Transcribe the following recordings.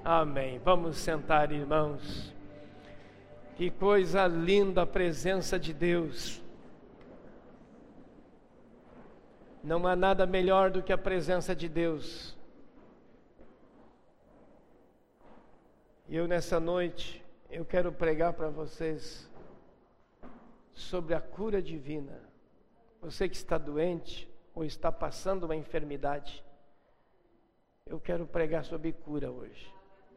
Amém. Vamos sentar, irmãos. Que coisa linda a presença de Deus. Não há nada melhor do que a presença de Deus. E eu nessa noite, eu quero pregar para vocês sobre a cura divina. Você que está doente ou está passando uma enfermidade, eu quero pregar sobre cura hoje.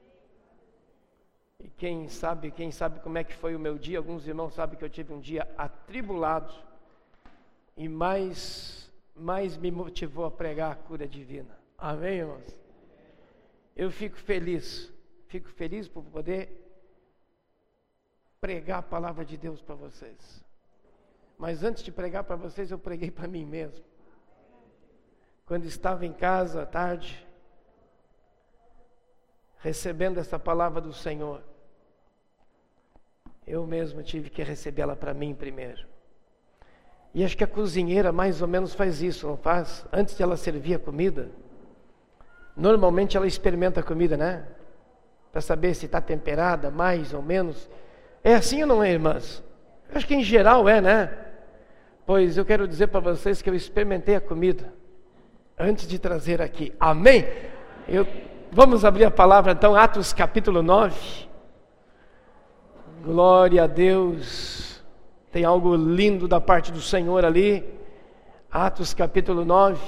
E quem sabe como é que foi o meu dia. Alguns irmãos sabem que eu tive um dia atribulado. E mais me motivou a pregar a cura divina. Amém, irmãos? Eu fico feliz por poder pregar a palavra de Deus para vocês. Mas antes de pregar para vocês, eu preguei para mim mesmo. Quando estava em casa à tarde, recebendo essa palavra do Senhor, eu mesmo tive que recebê-la para mim primeiro. E acho que a cozinheira mais ou menos faz isso, não faz? Antes de ela servir a comida, normalmente ela experimenta a comida, né? Para saber se está temperada, mais ou menos. É assim ou não é, irmãs? Eu acho que em geral é, né? Pois eu quero dizer para vocês que eu experimentei a comida antes de trazer aqui. Amém? Vamos abrir a palavra então, Atos capítulo 9. Glória a Deus. Tem algo lindo da parte do Senhor ali. Atos capítulo 9.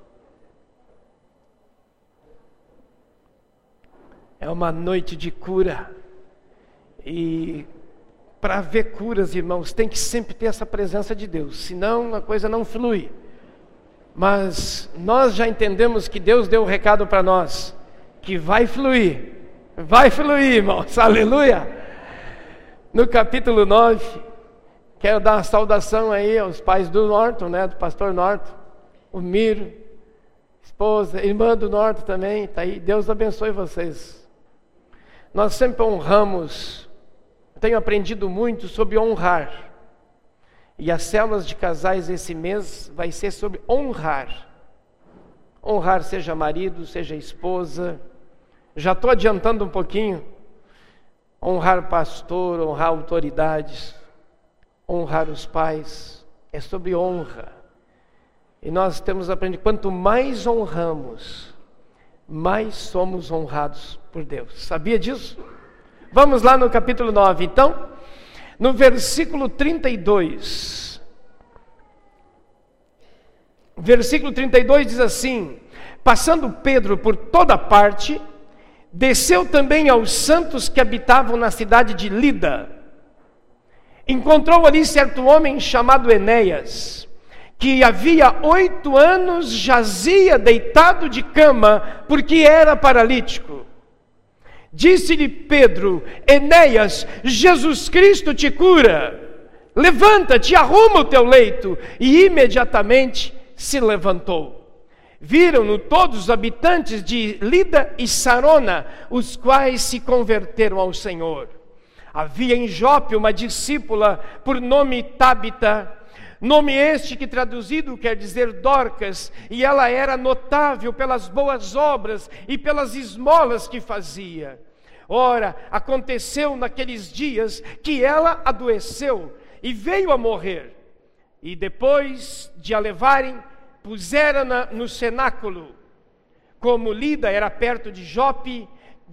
É uma noite de cura. E para ver curas, irmãos, tem que sempre ter essa presença de Deus. Senão a coisa não flui. Mas nós já entendemos que Deus deu o recado para nós. Que vai fluir, irmãos, aleluia. No capítulo 9, quero dar uma saudação aí aos pais do Norton, né, do pastor Norton, o Miro, esposa, irmã do Norton também, está aí, Deus abençoe vocês. Nós sempre honramos, tenho aprendido muito sobre honrar, e as células de casais esse mês vai ser sobre honrar. Honrar seja marido, seja esposa. Já estou adiantando um pouquinho. Honrar pastor, honrar autoridades, honrar os pais, é sobre honra. E nós temos aprendido, quanto mais honramos, mais somos honrados por Deus. Sabia disso? Vamos lá no capítulo 9, então, no versículo 32. Versículo 32 diz assim: passando Pedro por toda parte, desceu também aos santos que habitavam na cidade de Lida. Encontrou ali certo homem chamado Enéas, que havia 8 anos jazia deitado de cama, porque era paralítico. Disse-lhe Pedro: Enéas, Jesus Cristo te cura. Levanta-te, arruma o teu leito. E imediatamente se levantou. Viram-no todos os habitantes de Lida e Sarona, os quais se converteram ao Senhor. Havia em Jope uma discípula por nome Tábita, nome este que traduzido quer dizer Dorcas, e ela era notável pelas boas obras e pelas esmolas que fazia. Ora, aconteceu naqueles dias que ela adoeceu e veio a morrer. E depois de a levarem, puseram-na no cenáculo. Como Lida era perto de Jope,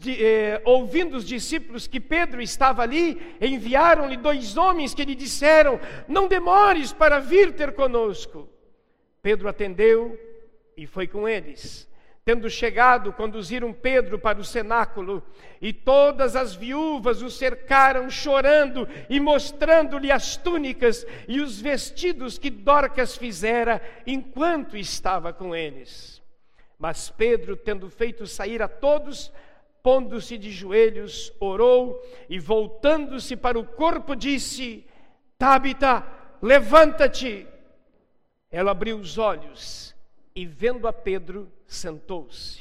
ouvindo os discípulos que Pedro estava ali, enviaram-lhe 2 homens que lhe disseram: não demores para vir ter conosco. Pedro atendeu e foi com eles. Tendo chegado, conduziram Pedro para o cenáculo, e todas as viúvas o cercaram chorando e mostrando-lhe as túnicas e os vestidos que Dorcas fizera enquanto estava com eles. Mas Pedro, tendo feito sair a todos, pondo-se de joelhos, orou e voltando-se para o corpo disse: Tábita, levanta-te. Ela abriu os olhos e vendo a Pedro, sentou-se.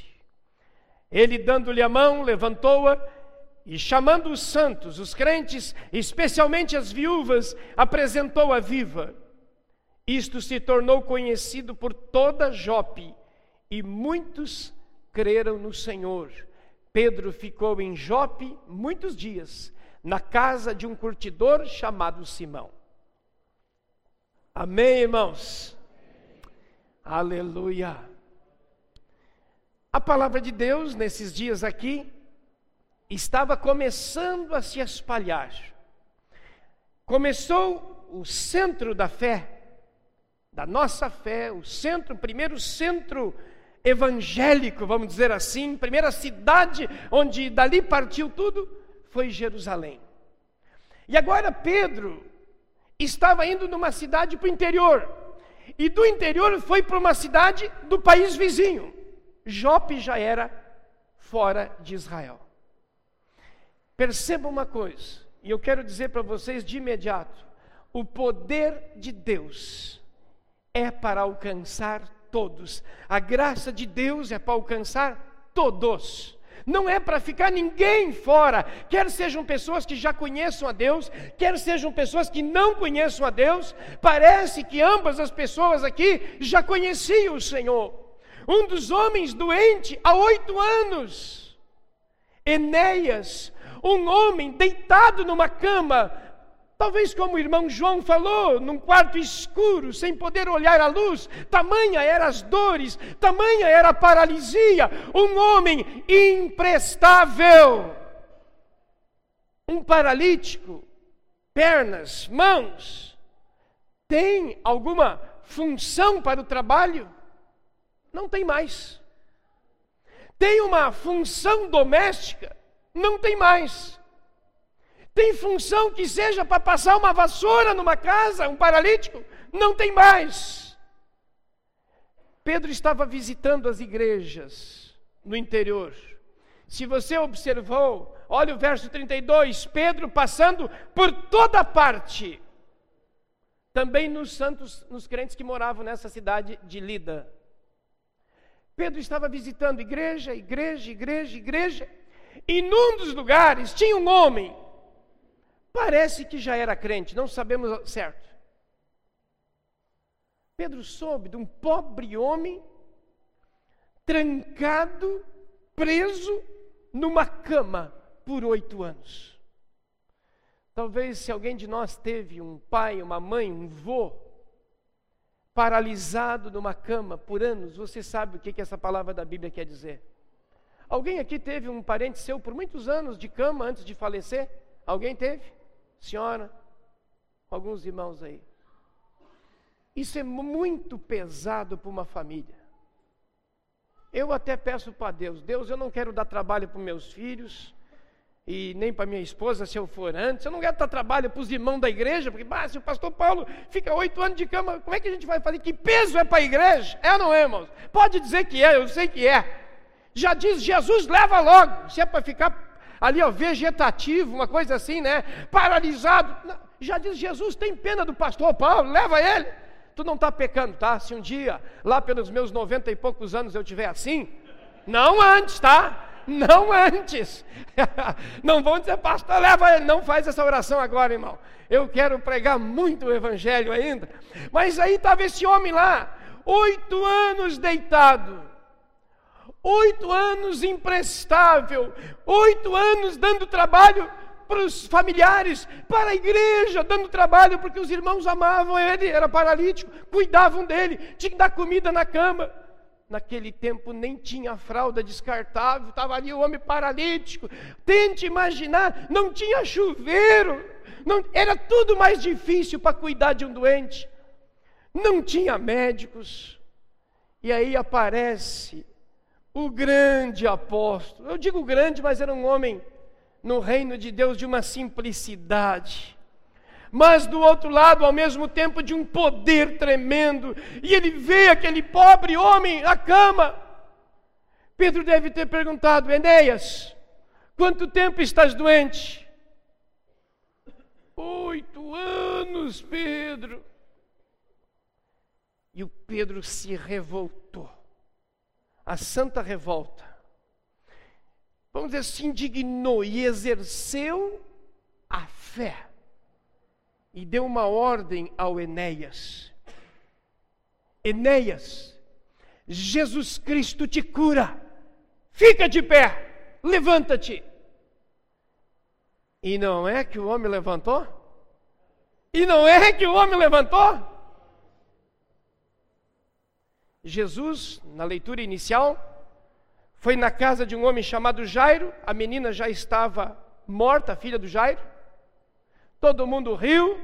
Ele, dando-lhe a mão, levantou-a e, chamando os santos, os crentes, especialmente as viúvas, apresentou-a viva. Isto se tornou conhecido por toda Jope, e muitos creram no Senhor, Pedro ficou em Jope muitos dias, na casa de um curtidor chamado Simão. Amém, irmãos? Aleluia! A palavra de Deus, nesses dias aqui, estava começando a se espalhar. Começou o centro da fé, da nossa fé, o primeiro centro evangélico, vamos dizer assim, primeira cidade onde dali partiu tudo, foi Jerusalém. E agora Pedro estava indo numa cidade para o interior, e do interior foi para uma cidade do país vizinho. Jope já era fora de Israel. Perceba uma coisa, e eu quero dizer para vocês de imediato: o poder de Deus é para alcançar todos. A graça de Deus é para alcançar todos. Não é para ficar ninguém fora, quer sejam pessoas que já conheçam a Deus, quer sejam pessoas que não conheçam a Deus. Parece que ambas as pessoas aqui já conheciam o Senhor. Um dos homens doente há 8 anos, Enéas, um homem deitado numa cama, talvez como o irmão João falou, num quarto escuro, sem poder olhar a luz, tamanha eram as dores, tamanha era a paralisia, um homem imprestável, um paralítico, pernas, mãos, tem alguma função para o trabalho? Não tem mais. Tem uma função doméstica? Não tem mais. Tem função que seja para passar uma vassoura numa casa, um paralítico? Não tem mais. Pedro estava visitando as igrejas no interior. Se você observou, olha o verso 32, Pedro passando por toda parte, também nos santos, nos crentes que moravam nessa cidade de Lida. Pedro estava visitando igreja, e num dos lugares tinha um homem, parece que já era crente, não sabemos certo. Pedro soube de um pobre homem, trancado, preso, numa cama, por 8 anos. Talvez se alguém de nós teve um pai, uma mãe, um vô, paralisado numa cama por anos, você sabe o que essa palavra da Bíblia quer dizer. Alguém aqui teve um parente seu por muitos anos de cama antes de falecer? Alguém teve? Senhora? Alguns irmãos aí. Isso é muito pesado para uma família. Eu até peço para Deus, eu não quero dar trabalho para meus filhos, e nem para minha esposa se eu for antes. Eu não quero dar trabalho para os irmãos da igreja, porque se o pastor Paulo fica 8 anos de cama, como é que a gente vai fazer? Que peso é para a igreja? É ou não é, irmãos? Pode dizer que é, eu sei que é. Já diz Jesus, leva logo. Se é para ficar ali, vegetativo, uma coisa assim, né? Paralisado. Não, já diz Jesus, tem pena do pastor Paulo, leva ele. Tu não está pecando, tá? Se um dia, lá pelos meus 90 e poucos anos eu tiver assim, não antes, tá? Não antes. Não vão dizer, pastor, leva ele. Não faz essa oração agora, irmão. Eu quero pregar muito o evangelho ainda. Mas aí estava esse homem lá, 8 anos deitado, 8 anos imprestável, 8 anos dando trabalho para os familiares, para a igreja, dando trabalho, porque os irmãos amavam ele, era paralítico, cuidavam dele, tinha que dar comida na cama. Naquele tempo nem tinha fralda descartável, estava ali o homem paralítico. Tente imaginar, não tinha chuveiro, era tudo mais difícil para cuidar de um doente. Não tinha médicos. E aí aparece o grande apóstolo. Eu digo grande, mas era um homem no reino de Deus de uma simplicidade, mas do outro lado, ao mesmo tempo, de um poder tremendo. E ele vê aquele pobre homem na cama. Pedro deve ter perguntado, Enéas, quanto tempo estás doente? 8 anos, Pedro. E o Pedro se revoltou, a santa revolta, vamos dizer, se indignou e exerceu a fé. E deu uma ordem ao Enéas. Enéas, Jesus Cristo te cura. Fica de pé. levanta-te. E não é que o homem levantou? E não é que o homem levantou? Jesus, na leitura inicial, foi na casa de um homem chamado Jairo. A menina já estava morta, a filha do Jairo. Todo mundo riu.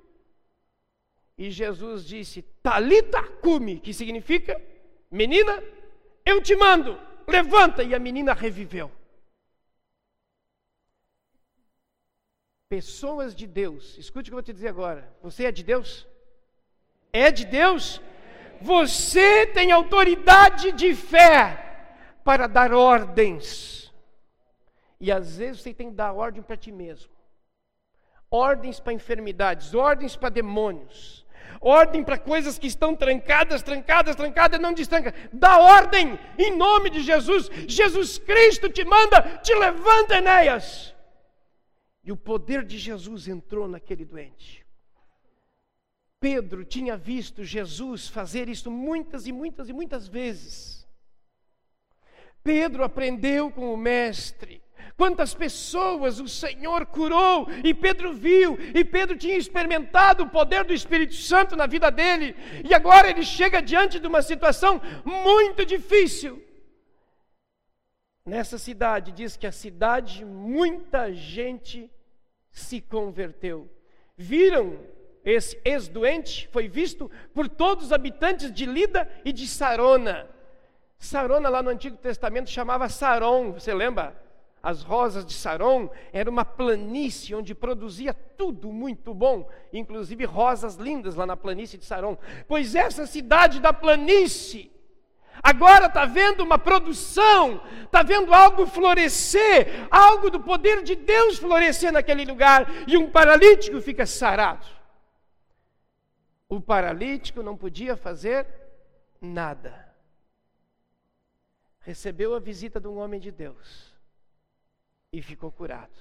E Jesus disse, Talita cumi, que significa, menina, eu te mando, levanta. E a menina reviveu. Pessoas de Deus, escute o que eu vou te dizer agora. Você é de Deus? É de Deus? Você tem autoridade de fé para dar ordens. E às vezes você tem que dar ordem para ti mesmo. Ordens para enfermidades, ordens para demônios, ordem para coisas que estão trancadas, não destranca. Dá ordem em nome de Jesus. Jesus Cristo te manda, te levanta, Enéas. E o poder de Jesus entrou naquele doente. Pedro tinha visto Jesus fazer isso muitas vezes. Pedro aprendeu com o mestre. Quantas pessoas o Senhor curou, e Pedro viu, e Pedro tinha experimentado o poder do Espírito Santo na vida dele, e agora ele chega diante de uma situação muito difícil. Nessa cidade, diz que a cidade, muita gente se converteu. Viram esse ex-doente? Foi visto por todos os habitantes de Lida e de Sarona. Sarona lá no Antigo Testamento chamava Saron, você lembra? As rosas de Saron era uma planície onde produzia tudo muito bom, inclusive rosas lindas lá na planície de Saron. Pois essa cidade da planície agora está vendo uma produção, está vendo algo florescer, algo do poder de Deus florescer naquele lugar, e um paralítico fica sarado. O paralítico não podia fazer nada. Recebeu a visita de um homem de Deus e ficou curado.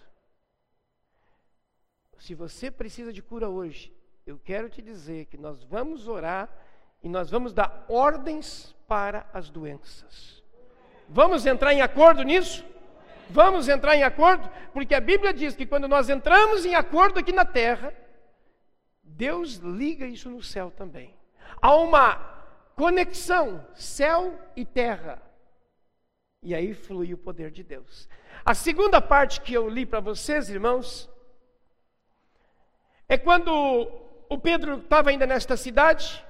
Se você precisa de cura hoje, eu quero te dizer que nós vamos orar e nós vamos dar ordens para as doenças. Vamos entrar em acordo nisso? Vamos entrar em acordo? Porque a Bíblia diz que quando nós entramos em acordo aqui na terra, Deus liga isso no céu também. Há uma conexão, céu e terra. E aí flui o poder de Deus. A segunda parte que eu li para vocês, irmãos, é quando o Pedro estava ainda nesta cidade,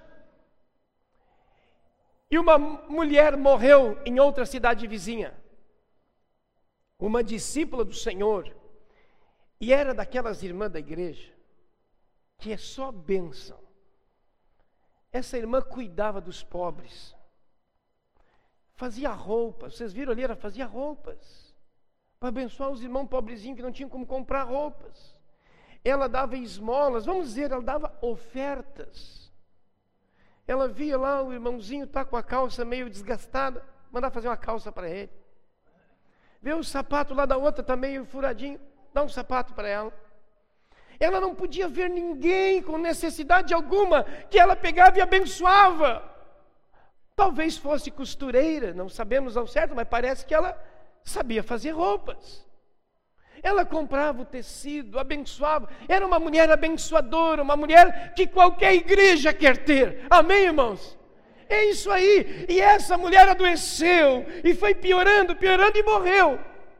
e uma mulher morreu em outra cidade vizinha. Uma discípula do Senhor. E era daquelas irmãs da igreja, que é só bênção. Essa irmã cuidava dos pobres. Fazia roupas. Vocês viram ali? Ela fazia roupas. Para abençoar os irmãos pobrezinhos que não tinham como comprar roupas. Ela dava esmolas. Vamos dizer, ela dava ofertas. Ela via lá o irmãozinho tá com a calça meio desgastada, mandar fazer uma calça para ele. Vê o sapato lá da outra, tá meio furadinho, dá um sapato para ela. Ela não podia ver ninguém com necessidade alguma, que ela pegava e abençoava. Talvez fosse costureira, não sabemos ao certo, mas parece que ela sabia fazer roupas. Ela comprava o tecido, abençoava. Era uma mulher abençoadora, uma mulher que qualquer igreja quer ter. Amém, irmãos? É isso aí. E essa mulher adoeceu e foi piorando e morreu.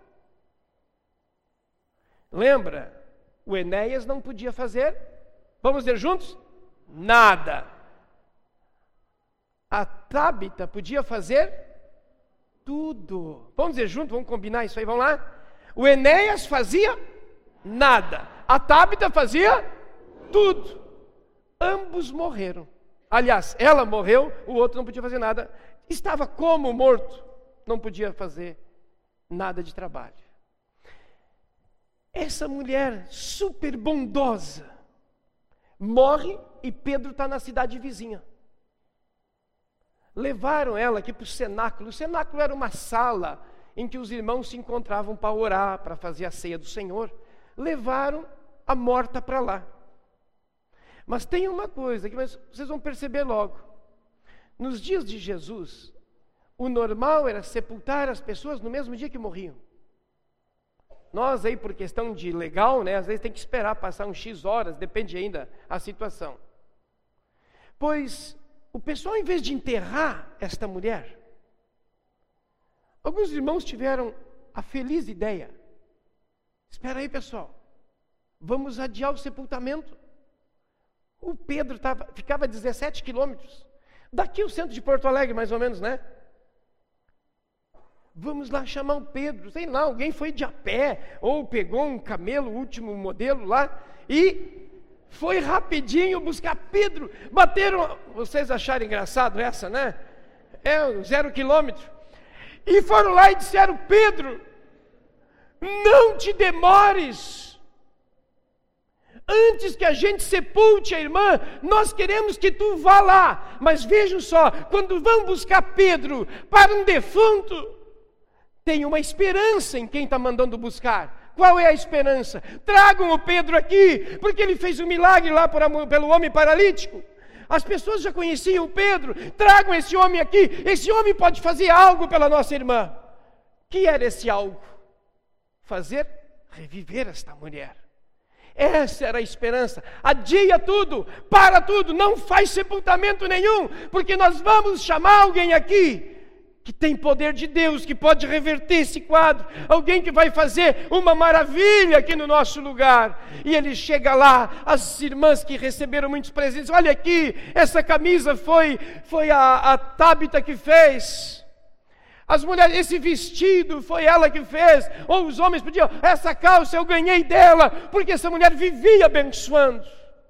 Lembra? O Enéas não podia fazer, vamos dizer juntos? Nada. A Tábita podia fazer tudo. Vamos dizer juntos, vamos combinar isso aí, vamos lá? O Enéas fazia nada. A Tábita fazia tudo. Ambos morreram. Aliás, ela morreu, o outro não podia fazer nada. Estava como morto. Não podia fazer nada de trabalho. Essa mulher super bondosa morre e Pedro está na cidade vizinha. Levaram ela aqui para o cenáculo. O cenáculo era uma sala em que os irmãos se encontravam para orar, para fazer a ceia do Senhor. Levaram a morta para lá. Mas tem uma coisa que vocês vão perceber logo. Nos dias de Jesus, o normal era sepultar as pessoas no mesmo dia que morriam. Nós aí, por questão de legal, né, às vezes tem que esperar passar uns X horas, depende ainda a situação. Pois o pessoal, em vez de enterrar esta mulher, alguns irmãos tiveram a feliz ideia: espera aí, pessoal, vamos adiar o sepultamento. O Pedro ficava a 17 quilômetros, daqui o centro de Porto Alegre, mais ou menos, né? Vamos lá chamar o Pedro, sei lá, alguém foi de a pé, ou pegou um camelo, o último modelo lá, e foi rapidinho buscar Pedro. Bateram, vocês acharam engraçado essa, né? 0 quilômetro. E foram lá e disseram: Pedro, não te demores. Antes que a gente sepulte a irmã, nós queremos que tu vá lá. Mas vejam só, quando vão buscar Pedro para um defunto, tem uma esperança em quem está mandando buscar. Qual é a esperança? Tragam o Pedro aqui, porque ele fez um milagre lá pelo homem paralítico. As pessoas já conheciam o Pedro. Tragam esse homem aqui, esse homem pode fazer algo pela nossa irmã. Que era esse algo? Reviver esta mulher. Essa era a esperança. Adia tudo, para tudo, não faz sepultamento nenhum, porque nós vamos chamar alguém aqui que tem poder de Deus, que pode reverter esse quadro, alguém que vai fazer uma maravilha aqui no nosso lugar. E ele chega lá, as irmãs que receberam muitos presentes: olha aqui, essa camisa foi a Tabita que fez. As mulheres, esse vestido foi ela que fez. Ou os homens pediam: essa calça eu ganhei dela, porque essa mulher vivia abençoando.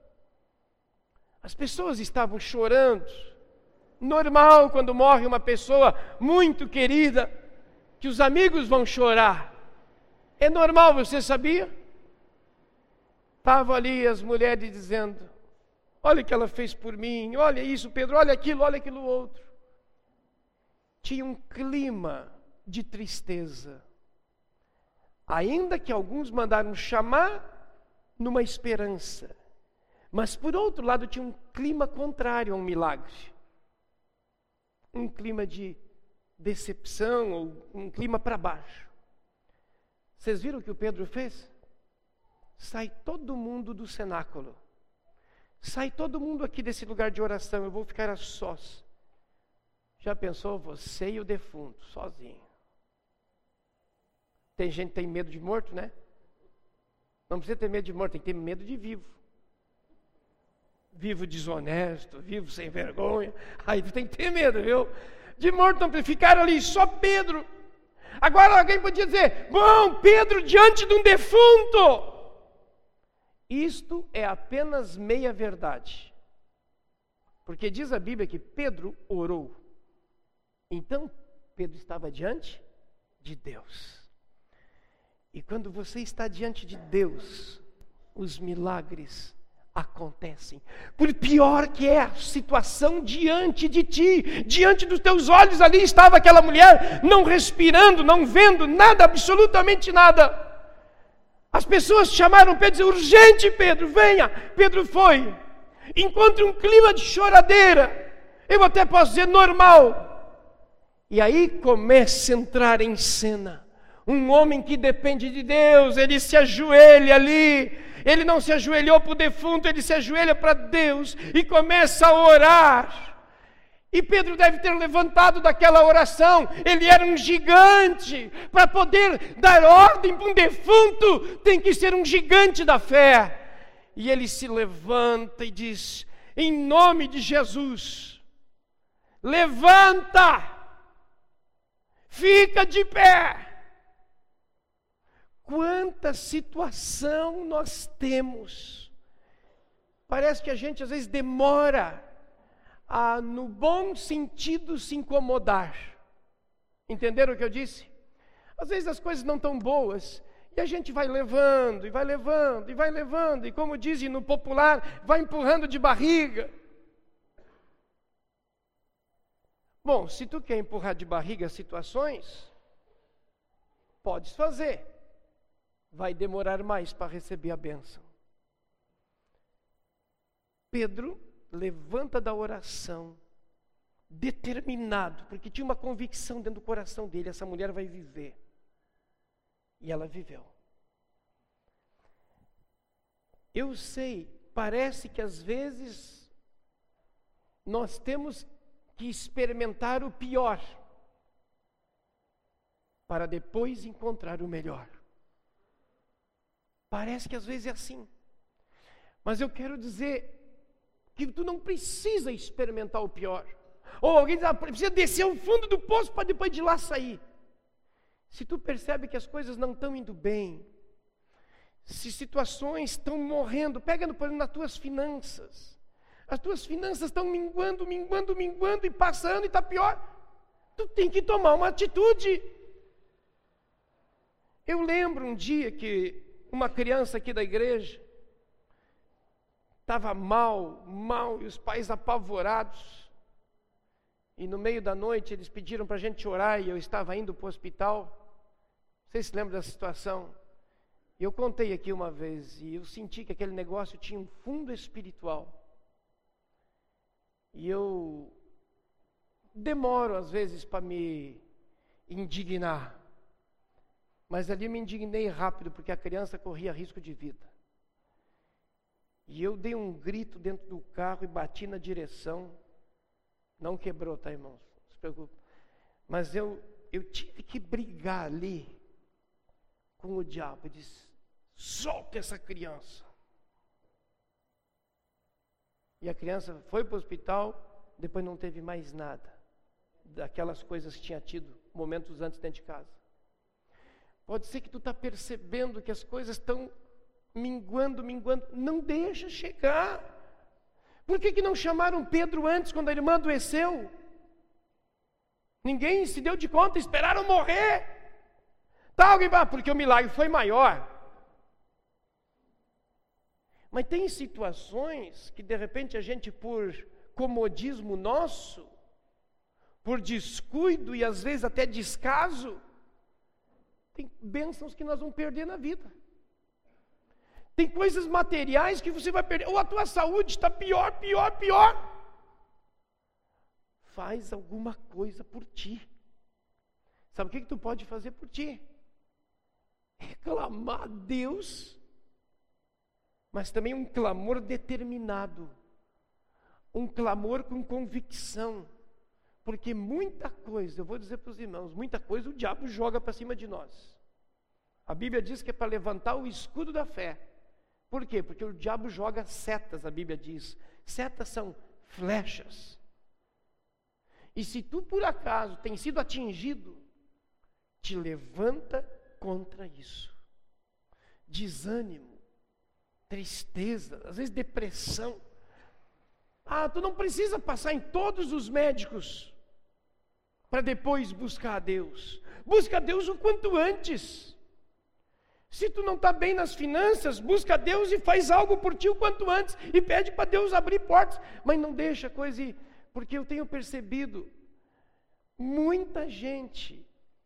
As pessoas estavam chorando. Normal, quando morre uma pessoa muito querida, que os amigos vão chorar. É normal, você sabia? Estavam ali as mulheres dizendo: olha o que ela fez por mim, olha isso, Pedro, olha aquilo outro. Tinha um clima de tristeza, ainda que alguns mandaram chamar numa esperança, mas por outro lado tinha um clima contrário a um milagre, um clima de decepção, ou um clima para baixo. Vocês viram o que o Pedro fez? Sai todo mundo do cenáculo, sai todo mundo aqui desse lugar de oração, eu vou ficar a sós. Já pensou, você e o defunto, sozinho? Tem gente que tem medo de morto, né? Não precisa ter medo de morto, tem que ter medo de vivo. Vivo desonesto, vivo sem vergonha. Aí tem que ter medo, viu? De morto não precisa. Ficaram ali, só Pedro. Agora alguém podia dizer: bom, Pedro diante de um defunto. Isto é apenas meia verdade. Porque diz a Bíblia que Pedro orou. Então, Pedro estava diante de Deus. E quando você está diante de Deus, os milagres acontecem. Por pior que é a situação diante de ti, diante dos teus olhos, ali estava aquela mulher, não respirando, não vendo nada, absolutamente nada. As pessoas chamaram Pedro e disseram: urgente, Pedro, venha. Pedro foi. Encontre um clima de choradeira, eu até posso dizer normal. E aí começa a entrar em cena um homem que depende de Deus. Ele se ajoelha ali, ele não se ajoelhou para o defunto, ele se ajoelha para Deus e começa a orar. E Pedro deve ter levantado daquela oração, ele era um gigante. Para poder dar ordem para um defunto, tem que ser um gigante da fé. E ele se levanta e diz: em nome de Jesus, levanta! Fica de pé. Quanta situação nós temos. Parece que a gente às vezes demora a, no bom sentido, se incomodar. Entenderam o que eu disse? Às vezes as coisas não estão boas e a gente vai levando, e vai levando, e vai levando, e como dizem no popular, vai empurrando de barriga. Bom, se tu quer empurrar de barriga situações, podes fazer. Vai demorar mais para receber a bênção. Pedro levanta da oração, determinado, porque tinha uma convicção dentro do coração dele: essa mulher vai viver. E ela viveu. Eu sei, parece que às vezes nós temos que experimentar o pior para depois encontrar o melhor. Parece que às vezes é assim. Mas eu quero dizer que tu não precisa experimentar o pior. Ou alguém diz, precisa descer ao fundo do poço para depois de lá sair. Se tu percebe que as coisas não estão indo bem, se situações estão morrendo, pega por exemplo nas tuas finanças. As tuas finanças estão minguando e passando e está pior. Tu tem que tomar uma atitude. Eu lembro um dia que uma criança aqui da igreja estava mal, e os pais apavorados. E no meio da noite eles pediram para a gente orar e eu estava indo para o hospital. Vocês se lembram dessa situação? Eu contei aqui uma vez e eu senti que aquele negócio tinha um fundo espiritual. E eu demoro às vezes para me indignar. Mas ali eu me indignei rápido porque a criança corria risco de vida. E eu dei um grito dentro do carro e bati na direção. Não quebrou, tá, irmãos? Não se preocupe. Mas eu tive que brigar ali com o diabo. Eu disse, solta essa criança. E a criança foi para o hospital, depois não teve mais nada daquelas coisas que tinha tido momentos antes dentro de casa. Pode ser que tu está percebendo que as coisas estão minguando, não deixa chegar. Por que não chamaram Pedro antes, quando a irmã adoeceu? Ninguém se deu de conta, esperaram morrer. Tá, alguém vai, porque o milagre foi maior. Mas tem situações que de repente a gente, por comodismo nosso, por descuido e às vezes até descaso, tem bênçãos que nós vamos perder na vida. Tem coisas materiais que você vai perder. Ou a tua saúde está pior. Faz alguma coisa por ti. Sabe o que tu pode fazer por ti? Reclamar a Deus, mas também um clamor determinado. Um clamor com convicção. Porque muita coisa, eu vou dizer para os irmãos, muita coisa o diabo joga para cima de nós. A Bíblia diz que é para levantar o escudo da fé. Por quê? Porque o diabo joga setas, a Bíblia diz. Setas são flechas. E se tu por acaso tem sido atingido, te levanta contra isso. Desânimo, tristeza, às vezes depressão. Tu não precisa passar em todos os médicos para depois buscar a Deus. Busca a Deus o quanto antes. Se tu não está bem nas finanças, busca a Deus e faz algo por ti o quanto antes. E pede para Deus abrir portas. Mas não deixa a coisa ir. Porque eu tenho percebido, muita gente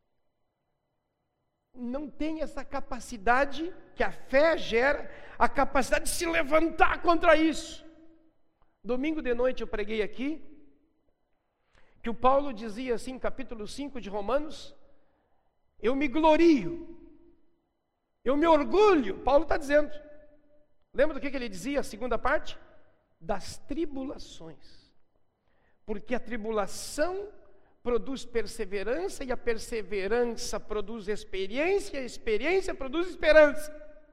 não tem essa capacidade que a fé gera, a capacidade de se levantar contra isso. Domingo de noite eu preguei aqui, que o Paulo dizia assim, capítulo 5 de Romanos, eu me glorio, eu me orgulho, Paulo está dizendo. Lembra do que ele dizia, a segunda parte? Das tribulações. Porque a tribulação produz perseverança, e a perseverança produz experiência, e a experiência produz esperança.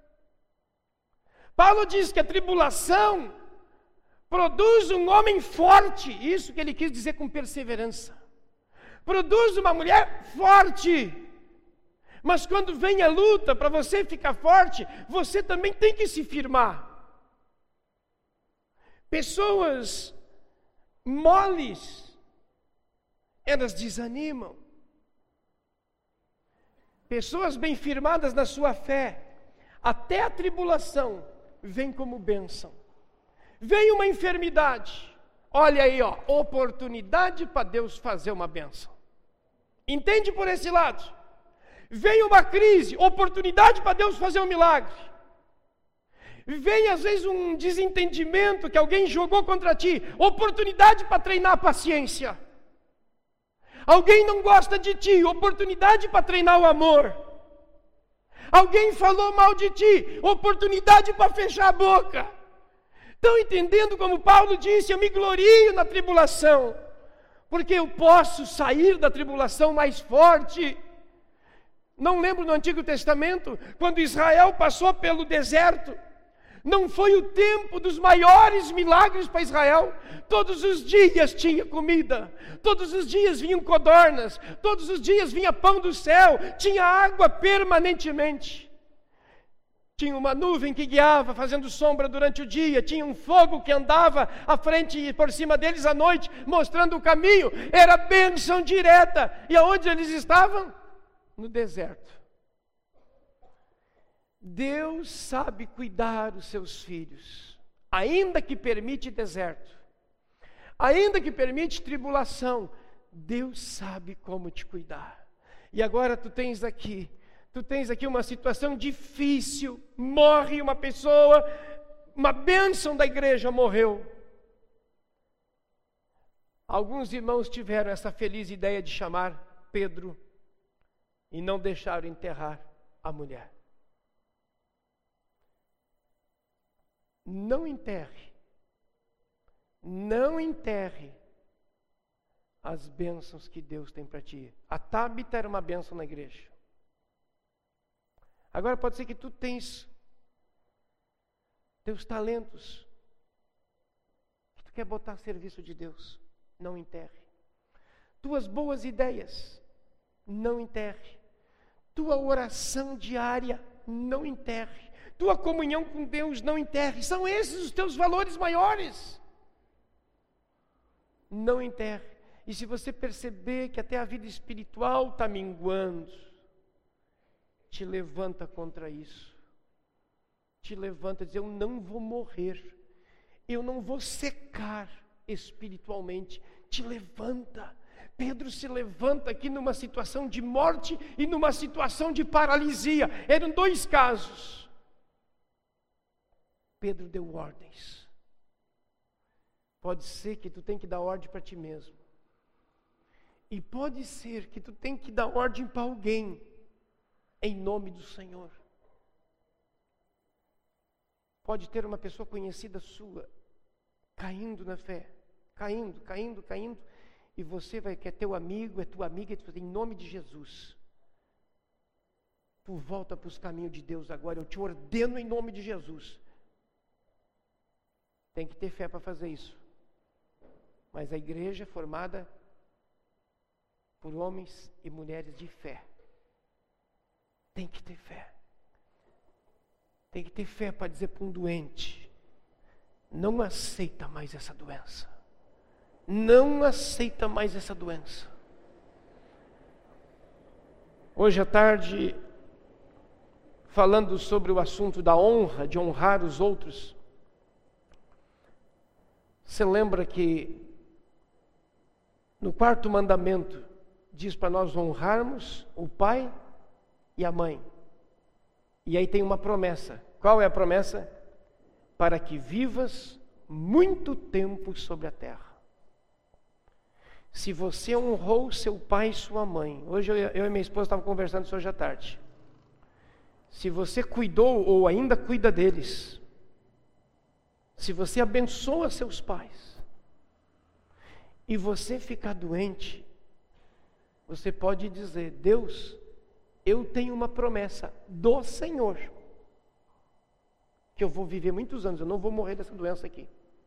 Paulo diz que a tribulação produz um homem forte, isso que ele quis dizer com perseverança. Produz uma mulher forte. Mas quando vem a luta, para você ficar forte, você também tem que se firmar. Pessoas moles, elas desanimam. Pessoas bem firmadas na sua fé, até a tribulação vem como bênção. Vem uma enfermidade, olha aí, oportunidade para Deus fazer uma bênção. Entende por esse lado? Vem uma crise, oportunidade para Deus fazer um milagre. Vem às vezes um desentendimento que alguém jogou contra ti, oportunidade para treinar a paciência. Alguém não gosta de ti, oportunidade para treinar o amor. Alguém falou mal de ti, oportunidade para fechar a boca. Estão entendendo como Paulo disse, eu me glorio na tribulação, porque eu posso sair da tribulação mais forte. Não lembro no Antigo Testamento, quando Israel passou pelo deserto, não foi o tempo dos maiores milagres para Israel. Todos os dias tinha comida, todos os dias vinham codornas, todos os dias vinha pão do céu, tinha água permanentemente. Tinha uma nuvem que guiava, fazendo sombra durante o dia, tinha um fogo que andava à frente e por cima deles à noite, mostrando o caminho. Era bênção direta. E aonde eles estavam? No deserto. Deus sabe cuidar dos seus filhos, ainda que permite deserto, ainda que permite tribulação, Deus sabe como te cuidar. E agora tu tens aqui uma situação difícil, morre uma pessoa, uma bênção da igreja morreu. Alguns irmãos tiveram essa feliz ideia de chamar Pedro e não deixaram enterrar a mulher. Não enterre as bênçãos que Deus tem para ti. A Tabita era uma bênção na igreja. Agora pode ser que tu tens teus talentos que tu quer botar a serviço de Deus. Não enterre. Tuas boas ideias, não enterre. Tua oração diária, não enterre. Tua comunhão com Deus, não enterre. São esses os teus valores maiores. Não enterre. E se você perceber que até a vida espiritual está minguando, te levanta contra isso. Te levanta e diz, eu não vou morrer. Eu não vou secar espiritualmente. Te levanta. Pedro se levanta aqui numa situação de morte e numa situação de paralisia. Eram dois casos. Pedro deu ordens. Pode ser que tu tem que dar ordem para ti mesmo. E pode ser que tu tem que dar ordem para alguém, em nome do Senhor. Pode ter uma pessoa conhecida sua, caindo na fé, caindo, e você vai, que é teu amigo, é tua amiga, em nome de Jesus. Tu volta para os caminhos de Deus agora, eu te ordeno em nome de Jesus. Tem que ter fé para fazer isso. Mas a igreja é formada por homens e mulheres de fé. Tem que ter fé. Tem que ter fé para dizer para um doente, não aceita mais essa doença. Não aceita mais essa doença. Hoje à tarde, falando sobre o assunto da honra, de honrar os outros, você lembra que no 4º mandamento diz para nós honrarmos o pai e a mãe. E aí tem uma promessa. Qual é a promessa? Para que vivas muito tempo sobre a terra. Se você honrou seu pai e sua mãe, hoje eu e minha esposa estávamos conversando isso hoje à tarde. Se você cuidou ou ainda cuida deles, se você abençoa seus pais, e você ficar doente, você pode dizer, Deus, eu tenho uma promessa do Senhor, que eu vou viver muitos anos, eu não vou morrer dessa doença aqui.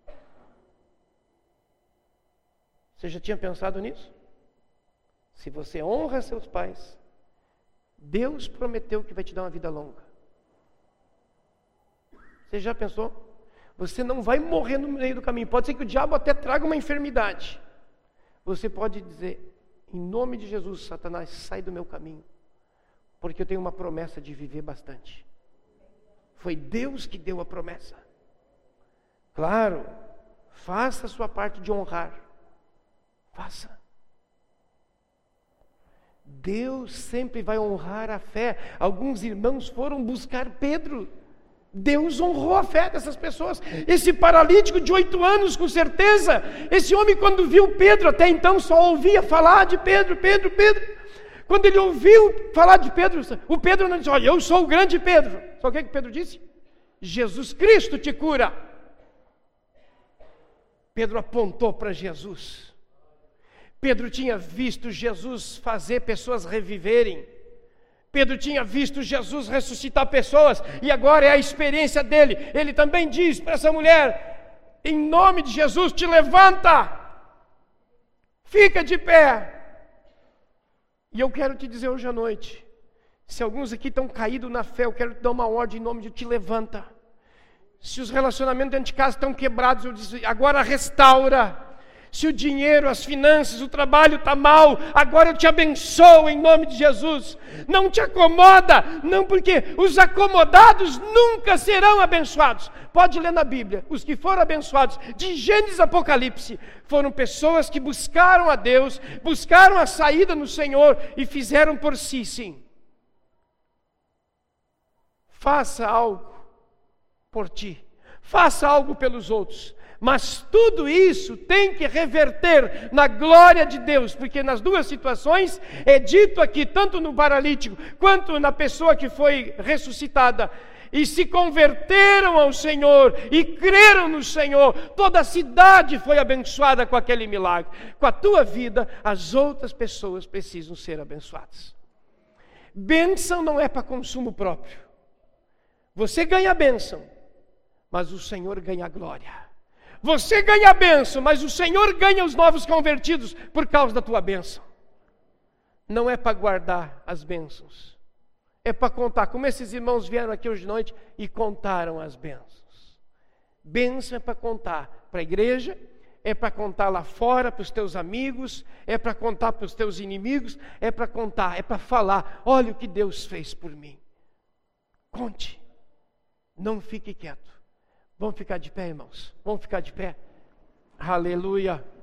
Você já tinha pensado nisso? Se você honra seus pais, Deus prometeu que vai te dar uma vida longa. Você já pensou? Você não vai morrer no meio do caminho. Pode ser que o diabo até traga uma enfermidade. Você pode dizer, em nome de Jesus, Satanás, sai do meu caminho, porque eu tenho uma promessa de viver bastante. Foi Deus que deu a promessa. Claro, faça a sua parte de honrar. Faça. Deus sempre vai honrar a fé. Alguns irmãos foram buscar Pedro. Deus honrou a fé dessas pessoas. Esse paralítico de 8 anos, com certeza, esse homem quando viu Pedro, até então só ouvia falar de Pedro. Quando ele ouviu falar de Pedro, o Pedro não disse: olha, eu sou o grande Pedro. Sabe o que Pedro disse? Jesus Cristo te cura. Pedro apontou para Jesus. Pedro tinha visto Jesus fazer pessoas reviverem. Pedro tinha visto Jesus ressuscitar pessoas, e agora é a experiência dele. Ele também diz para essa mulher: em nome de Jesus, te levanta, fica de pé. E eu quero te dizer hoje à noite, se alguns aqui estão caídos na fé, eu quero te dar uma ordem em nome de Deus: te levanta. Se os relacionamentos dentro de casa estão quebrados, eu disse, agora restaura. Se o dinheiro, as finanças, o trabalho está mal, agora eu te abençoo em nome de Jesus. Não te acomoda, não, porque os acomodados nunca serão abençoados. Pode ler na Bíblia, os que foram abençoados, de Gênesis a Apocalipse, foram pessoas que buscaram a Deus, buscaram a saída no Senhor e fizeram por si, sim. Faça algo por ti, faça algo pelos outros. Mas tudo isso tem que reverter na glória de Deus, porque nas duas situações é dito aqui, tanto no paralítico quanto na pessoa que foi ressuscitada, e se converteram ao Senhor e creram no Senhor, toda a cidade foi abençoada com aquele milagre. Com a tua vida, as outras pessoas precisam ser abençoadas. Bênção não é para consumo próprio. Você ganha a bênção, mas o Senhor ganha a glória. Você ganha a bênção, mas o Senhor ganha os novos convertidos por causa da tua bênção. Não é para guardar as bênçãos, é para contar, como esses irmãos vieram aqui hoje de noite e contaram as bênçãos. Bênção é para contar para a igreja, é para contar lá fora para os teus amigos, é para contar para os teus inimigos, é para contar, é para falar: olha o que Deus fez por mim. Conte, não fique quieto. Vamos ficar de pé, irmãos? Vamos ficar de pé? Aleluia.